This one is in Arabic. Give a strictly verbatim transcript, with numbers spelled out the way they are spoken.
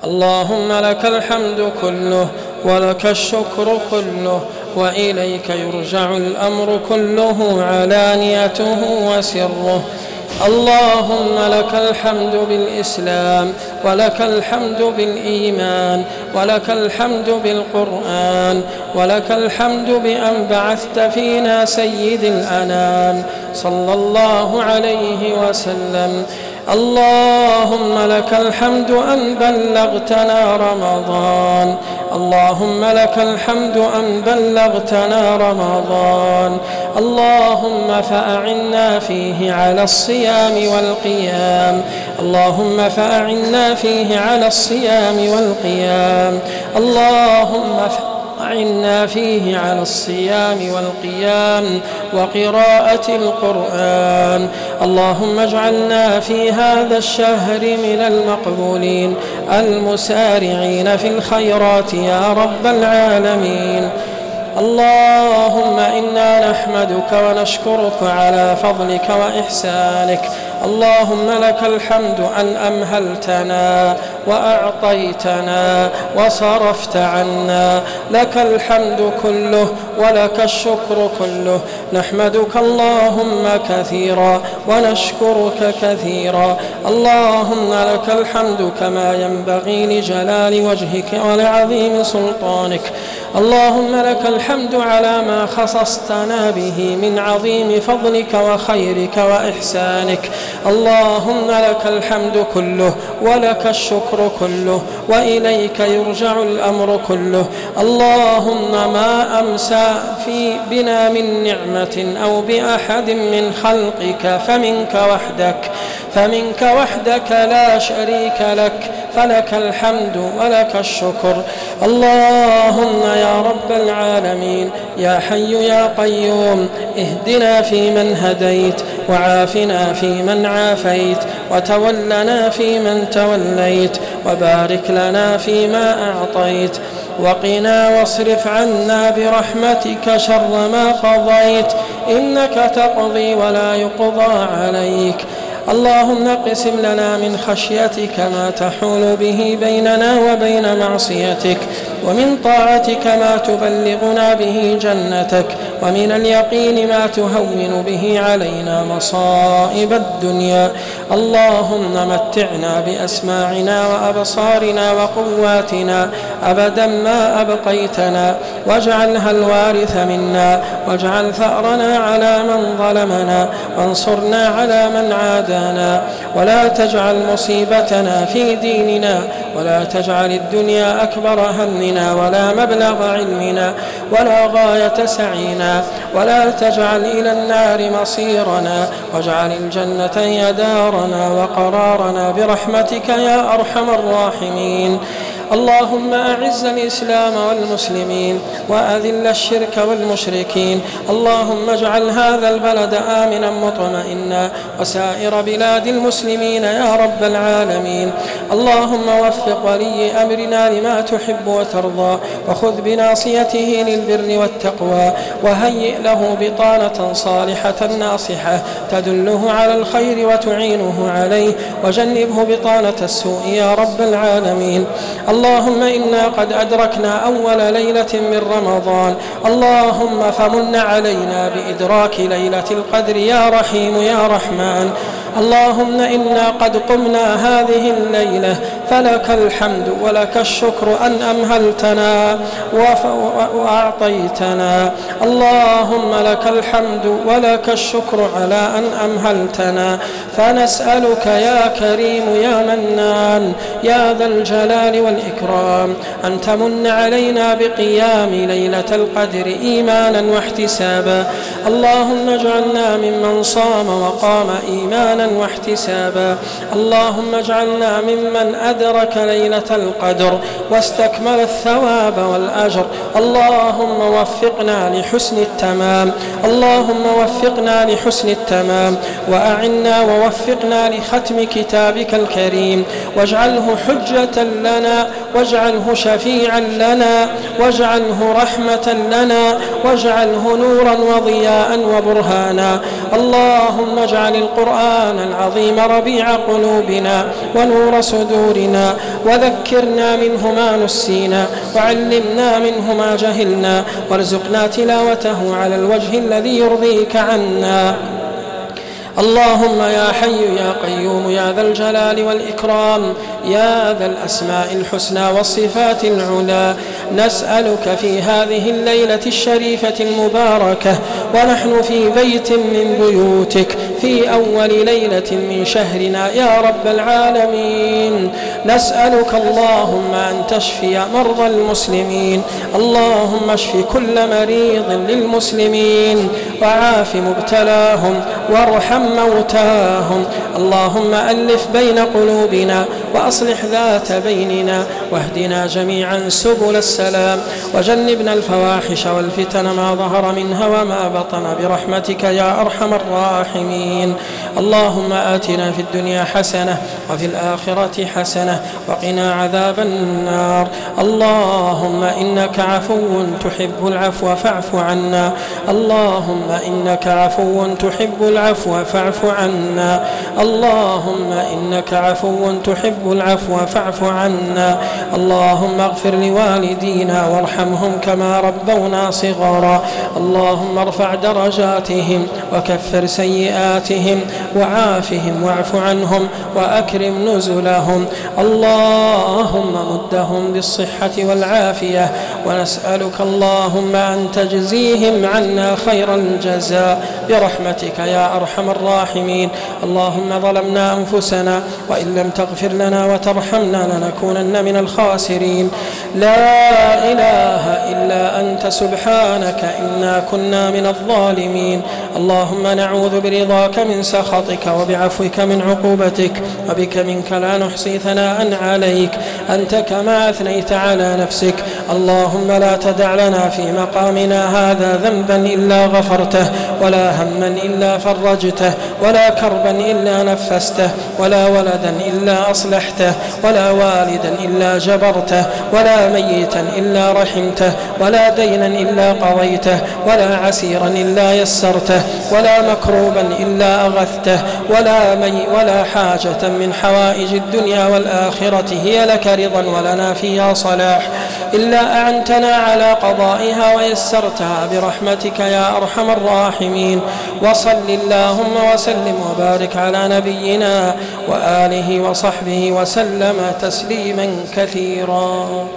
اللهم لك الحمد كله ولك الشكر كله وإليك يرجع الأمر كله علانيته وسره. اللهم لك الحمد بالإسلام ولك الحمد بالإيمان ولك الحمد بالقرآن ولك الحمد بأن بعثت فينا سيد الأنام صلى الله عليه وسلم. اللهم لك الحمد أن بلغتنا رمضان، اللهم لك الحمد أن بلغتنا رمضان. اللهم فأعنا فيه على الصيام والقيام، اللهم فأعنا فيه على الصيام والقيام، اللهم أعنا فيه على الصيام والقيام وقراءة القرآن. اللهم اجعلنا في هذا الشهر من المقبولين المسارعين في الخيرات يا رب العالمين. اللهم إنا نحمدك ونشكرك على فضلك وإحسانك. اللهم لك الحمد أن أمهلتنا وأعطيتنا وصرفت عنا، لك الحمد كله ولك الشكر كله. نحمدك اللهم كثيرا ونشكرك كثيرا. اللهم لك الحمد كما ينبغي لجلال وجهك ولعظيم سلطانك. اللهم لك الحمد على ما خصصتنا به من عظيم فضلك وخيرك وإحسانك. اللهم لك الحمد كله ولك الشكر كله وإليك يرجع الأمر كله. اللهم ما أمسى في بنا من نعمة أو بأحد من خلقك فمنك وحدك فمنك وحدك لا شريك لك، فلك الحمد ولك الشكر. اللهم يا رب العالمين يا حي يا قيوم، اهدنا فيمن هديت وعافنا فيمن عافيت وتولنا فيمن توليت وبارك لنا فيما أعطيت وقنا واصرف عنا برحمتك شر ما قضيت، إنك تقضي ولا يقضى عليك. اللهم اقسم لنا من خشيتك ما تحول به بيننا وبين معصيتك، ومن طاعتك ما تبلغنا به جنتك، ومن اليقين ما تهون به علينا مصائب الدنيا. اللهم متعنا بأسماعنا وأبصارنا وقواتنا أبدا ما أبقيتنا، واجعلها الوارث منا، واجعل ثأرنا على من ظلمنا، وانصرنا على من عادانا، ولا تجعل مصيبتنا في ديننا، ولا تجعل الدنيا أكبر همنا ولا مبلغ علمنا ولا غاية سعينا، ولا تجعل إلى النار مصيرنا، واجعل الجنة هي دارنا وقرارنا برحمتك يا أرحم الراحمين. اللهم أعز الإسلام والمسلمين وأذل الشرك والمشركين. اللهم اجعل هذا البلد آمنا مطمئنا وسائر بلاد المسلمين يا رب العالمين. اللهم وفق ولي أمرنا لما تحب وترضى، وخذ بناصيته للبر والتقوى، وهيئ له بطانة صالحة ناصحة تدله على الخير وتعينه عليه، وجنبه بطانة السوء يا رب العالمين. اللهم إنا قد أدركنا أول ليلة من رمضان، اللهم فمن علينا بإدراك ليلة القدر يا رحيم يا رحمن. اللهم إنا قد قمنا هذه الليلة، فلك الحمد ولك الشكر أن أمهلتنا وأعطيتنا. اللهم لك الحمد ولك الشكر على أن أمهلتنا، فنسألك يا كريم يا منان يا ذا الجلال والإكرام أن تمن علينا بقيام ليلة القدر إيمانا واحتسابا. اللهم اجعلنا ممن صام وقام إيمانا واحتسابا. اللهم اجعلنا ممن أدرك ليلة القدر واستكمل الثواب والأجر. اللهم وفقنا لحسن التمام، اللهم وفقنا لحسن التمام، وأعنا ووفقنا لختم كتابك الكريم، واجعله حجة لنا، واجعله شفيعا لنا، واجعله رحمة لنا، واجعله نورا وضياء وبرهانا. اللهم اجعل القرآن القرآن العظيم ربيع قلوبنا ونور صدورنا، وذكرنا منه ما نسينا، وعلمنا منه ما جهلنا، وارزقنا تلاوته على الوجه الذي يرضيك عنا. اللهم يا حي يا قيوم يا ذا الجلال والإكرام يا ذا الأسماء الحسنى والصفات العلى، نسألك في هذه الليلة الشريفة المباركة ونحن في بيت من بيوتك في أول ليلة من شهرنا يا رب العالمين، نسألك اللهم أن تشفي مرضى المسلمين، اللهم اشف كل مريض للمسلمين وعاف مبتلاهم وارحم موتاهم، اللهم ألف بين قلوبنا وأصلح ذات بيننا، واهدنا جميعا سبل السلام، وجنبنا الفواحش والفتن ما ظهر منها وما بطن برحمتك يا أرحم الراحمين. اللهم آتنا في الدنيا حسنة وفي الآخرة حسنة وقنا عذاب النار. اللهم إنك عفو تحب العفو فاعف عنا، اللهم إنك عفو تحب العفو فاعف عنا، اللهم إنك عفو تحب العفو فاعف عنا. اللهم اغفر لوالدينا وارحمهم كما ربونا صغارا، اللهم ارفع درجاتهم وكفر سيئاتهم وعافهم واعف عنهم وأكرم نزلهم، اللهم مدهم بالصحة والعافية، ونسألك اللهم أن تجزيهم عنا خير الجزاء برحمتك يا أرحم الراحمين. اللهم ظلمنا أنفسنا وإن لم تغفر لنا وترحمنا لنكونن من الخاسرين، لا إله إلا أنت سبحانك إنا كنا من الظالمين. اللهم نعوذ برضاك من سخطك وبعفوك من عقوبتك، وبك منك لا نحصي ثناء عليك أنت كما أثنيت على نفسك. اللهم لا تدع لنا في مقامنا هذا ذنبا إلا غفرته، ولا هما إلا فرجته، ولا كربا إلا نفسته، ولا ولدا إلا أصلحته، ولا والدا إلا جبرته، ولا ميتا إلا رحمته، ولا دينا إلا قضيته، ولا عسيرا إلا يسرته، ولا مكروبا إلا أغثته، ولا, مي ولا حاجة من حوائج الدنيا والآخرة هي لك رضا ولنا فيها صلاح إلا أعنتنا على قضائها ويسرتها برحمتك يا أرحم الراحمين. وصل اللهم وسلم وبارك على نبينا وآله وصحبه وسلم تسليما كثيرا.